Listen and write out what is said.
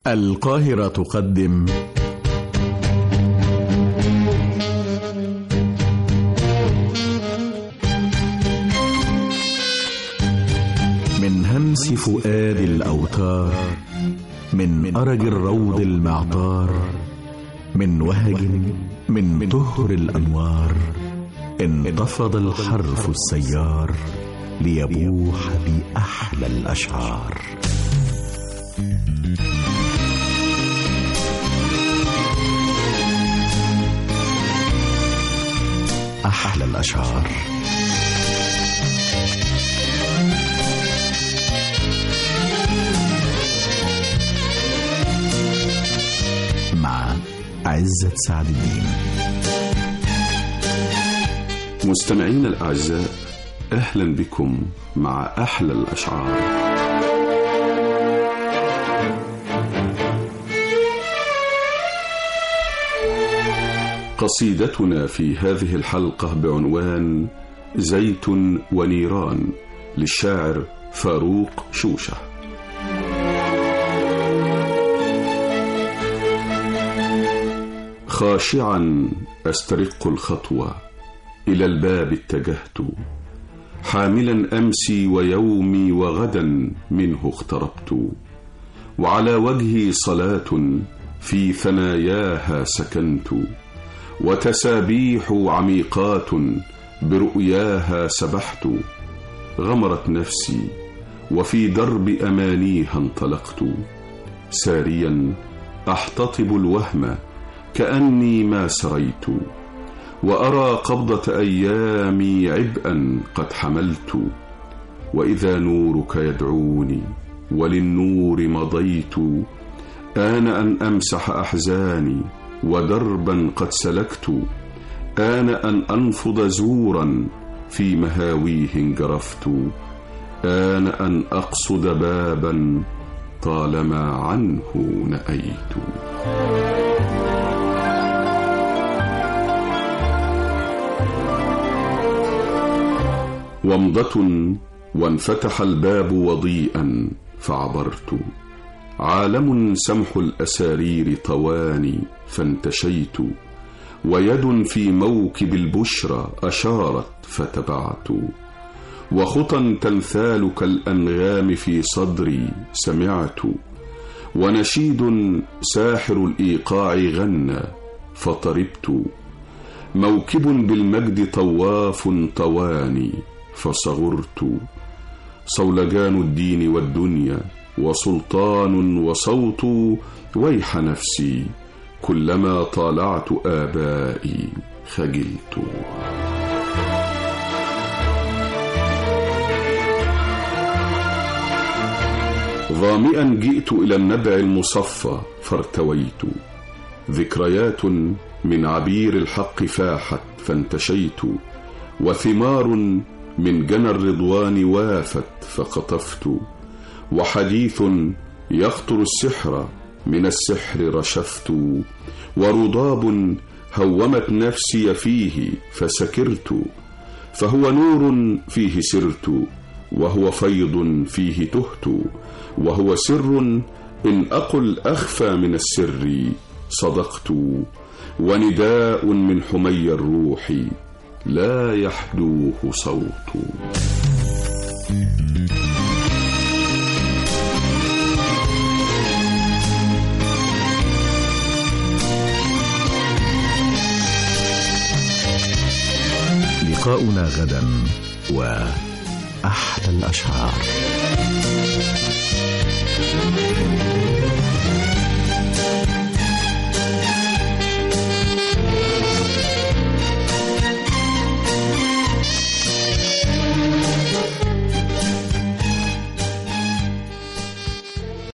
القاهرة تقدم من همس فؤاد الأوتار، من أرج الروض المعطار، من وهج من طهر الأنوار، انتفض الحرف السيار ليبوح بأحلى الأشعار. أحلى الأشعار. مع عزت سعد الدين. مستمعين الأعزاء، أهلا بكم مع أحلى الأشعار. قصيدتنا في هذه الحلقة بعنوان زيت ونيران للشاعر فاروق شوشة. خاشعا أسترق الخطوة إلى الباب اتجهت، حاملا أمسي ويومي وغدا منه اقتربت، وعلى وجهي صلاة في ثناياها سكنت، وتسابيح عميقات برؤياها سبحت، غمرت نفسي وفي درب أمانيها انطلقت، ساريا أحتطب الوهم كأني ما سريت، وأرى قبضة أيامي عبئا قد حملت، وإذا نورك يدعوني وللنور مضيت، آن أن أمسح أحزاني ودربا قد سلكت، آن أن أنفض زورا في مهاويه انجرفت، آن أن أقصد بابا طالما عنه نأيت. ومضة وانفتح الباب وضيئا فعبرت، عالم سمح الأسارير طواني فانتشيت، ويد في موكب البشرى أشارت فتبعت، وخطى تمثال كالأنغام في صدري سمعت، ونشيد ساحر الإيقاع غنى فطربت، موكب بالمجد طواف طواني فصغرت، صولجان الدين والدنيا وسلطان وصوت، ويح نفسي كلما طالعت آبائي خجلت. ظامئا جئت إلى النبع المصفى فارتويت، ذكريات من عبير الحق فاحت فانتشيت، وثمار من جنى الرضوان وافت فقطفت، وحديث يخطر السحر من السحر رشفت، ورضاب هومت نفسي فيه فسكرت، فهو نور فيه سرت، وهو فيض فيه تهت، وهو سر إن أقل أخفى من السر صدقت، ونداء من حمي الروح لا يحدوه صوت. لقاؤنا غدا وأحلى الأشعار.